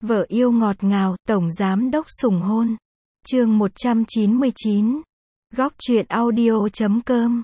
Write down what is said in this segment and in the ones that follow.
Vợ yêu ngọt ngào, tổng giám đốc sủng hôn. Chương 199. Góc truyện audio.com.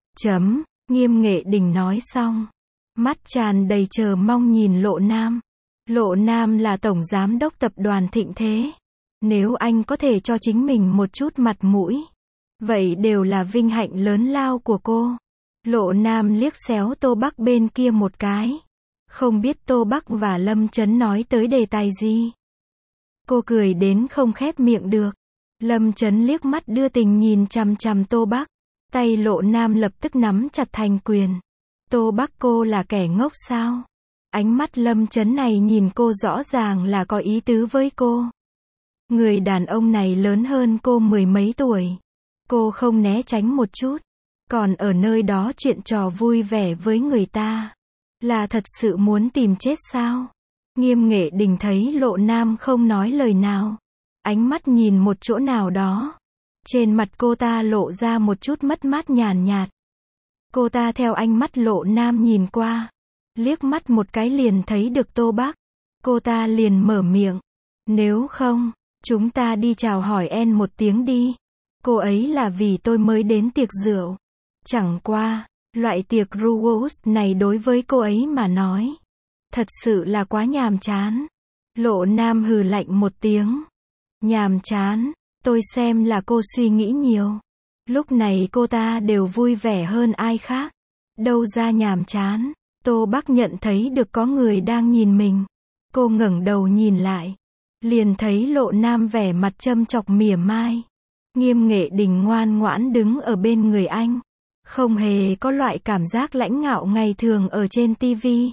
Nghiêm Nghệ Đình nói xong, mắt tràn đầy chờ mong nhìn Lộ Nam. Lộ Nam là tổng giám đốc tập đoàn Thịnh Thế. Nếu anh có thể cho chính mình một chút mặt mũi, vậy đều là vinh hạnh lớn lao của cô. Lộ Nam liếc xéo Tô Bắc bên kia một cái. Không biết Tô Bắc và Lâm Chấn nói tới đề tài gì. Cô cười đến không khép miệng được. Lâm Chấn liếc mắt đưa tình nhìn chằm chằm Tô Bắc. Tay Lộ Nam lập tức nắm chặt thành quyền. Tô Bắc, cô là kẻ ngốc sao? Ánh mắt Lâm Chấn này nhìn cô rõ ràng là có ý tứ với cô. Người đàn ông này lớn hơn cô mười mấy tuổi. Cô không né tránh một chút, còn ở nơi đó chuyện trò vui vẻ với người ta. Là thật sự muốn tìm chết sao? Nghiêm Nghệ Đình thấy Lộ Nam không nói lời nào. Ánh mắt nhìn một chỗ nào đó. Trên mặt cô ta lộ ra một chút mất mát nhàn nhạt. Cô ta theo ánh mắt Lộ Nam nhìn qua. Liếc mắt một cái liền thấy được Tô Bắc. Cô ta liền mở miệng. Nếu không, chúng ta đi chào hỏi En một tiếng đi. Cô ấy là vì tôi mới đến tiệc rượu. Chẳng qua, loại tiệc Ruos này đối với cô ấy mà nói, thật sự là quá nhàm chán. Lộ Nam hừ lạnh một tiếng. Nhàm chán, tôi xem là cô suy nghĩ nhiều. Lúc này cô ta đều vui vẻ hơn ai khác. Đâu ra nhàm chán. Tô Bắc nhận thấy được có người đang nhìn mình. Cô ngẩng đầu nhìn lại. Liền thấy Lộ Nam vẻ mặt châm chọc mỉa mai. Nghiêm Nghệ Đình ngoan ngoãn đứng ở bên người anh. Không hề có loại cảm giác lãnh ngạo ngày thường ở trên tivi.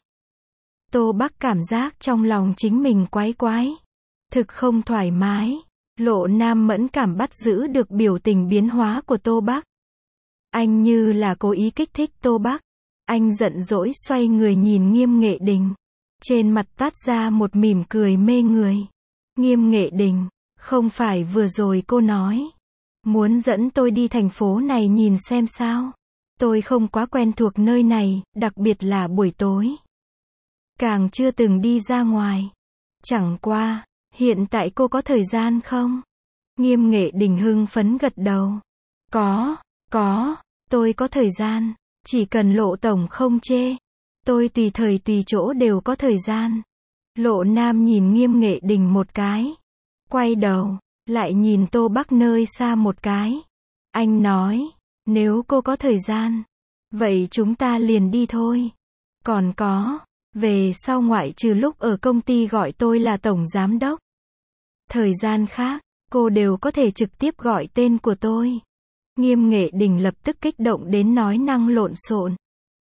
Tô Bắc cảm giác trong lòng chính mình quái quái. Thực không thoải mái. Lộ Nam mẫn cảm bắt giữ được biểu tình biến hóa của Tô Bắc. Anh như là cố ý kích thích Tô Bắc. Anh giận dỗi xoay người nhìn Nghiêm Nghệ Đình. Trên mặt toát ra một mỉm cười mê người. Nghiêm Nghệ Đình, không phải vừa rồi cô nói muốn dẫn tôi đi thành phố này nhìn xem sao? Tôi không quá quen thuộc nơi này, đặc biệt là buổi tối. Càng chưa từng đi ra ngoài. Chẳng qua, hiện tại cô có thời gian không? Nghiêm Nghệ Đình hưng phấn gật đầu. Có, tôi có thời gian. Chỉ cần Lộ tổng không chê. Tôi tùy thời tùy chỗ đều có thời gian. Lộ Nam nhìn Nghiêm Nghệ Đình một cái. Quay đầu, lại nhìn Tô Bắc nơi xa một cái. Anh nói, nếu cô có thời gian, vậy chúng ta liền đi thôi. Còn có, về sau ngoại trừ lúc ở công ty gọi tôi là tổng giám đốc. Thời gian khác, cô đều có thể trực tiếp gọi tên của tôi. Nghiêm Nghệ Đình lập tức kích động đến nói năng lộn xộn.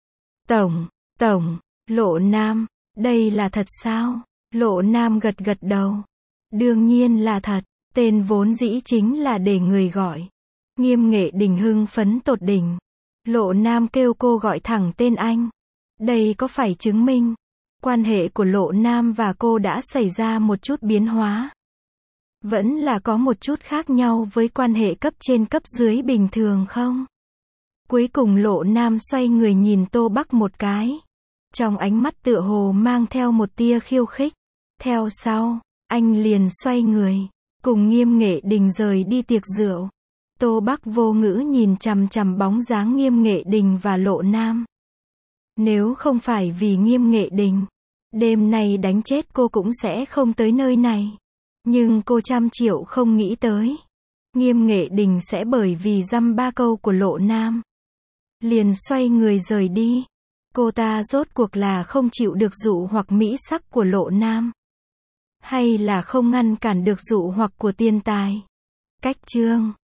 Tổng, Lộ Nam, đây là thật sao? Lộ Nam gật gật đầu. Đương nhiên là thật, tên vốn dĩ chính là để người gọi. Nghiêm Nghệ Đình hưng phấn tột đỉnh. Lộ Nam kêu cô gọi thẳng tên anh. Đây có phải chứng minh quan hệ của Lộ Nam và cô đã xảy ra một chút biến hóa? Vẫn là có một chút khác nhau với quan hệ cấp trên cấp dưới bình thường không? Cuối cùng Lộ Nam xoay người nhìn Tô Bắc một cái. Trong ánh mắt tựa hồ mang theo một tia khiêu khích. Theo sau, anh liền xoay người, cùng Nghiêm Nghệ Đình rời đi tiệc rượu. Tô Bắc vô ngữ nhìn chằm chằm bóng dáng Nghiêm Nghệ Đình và Lộ Nam. Nếu không phải vì Nghiêm Nghệ Đình, đêm nay đánh chết cô cũng sẽ không tới nơi này. Nhưng cô trăm triệu không nghĩ tới. Nghiêm Nghệ Đình sẽ bởi vì dăm ba câu của Lộ Nam liền xoay người rời đi. Cô ta rốt cuộc là không chịu được dụ hoặc mỹ sắc của Lộ Nam, hay là không ngăn cản được dụ hoặc của tiền tài? Cách chương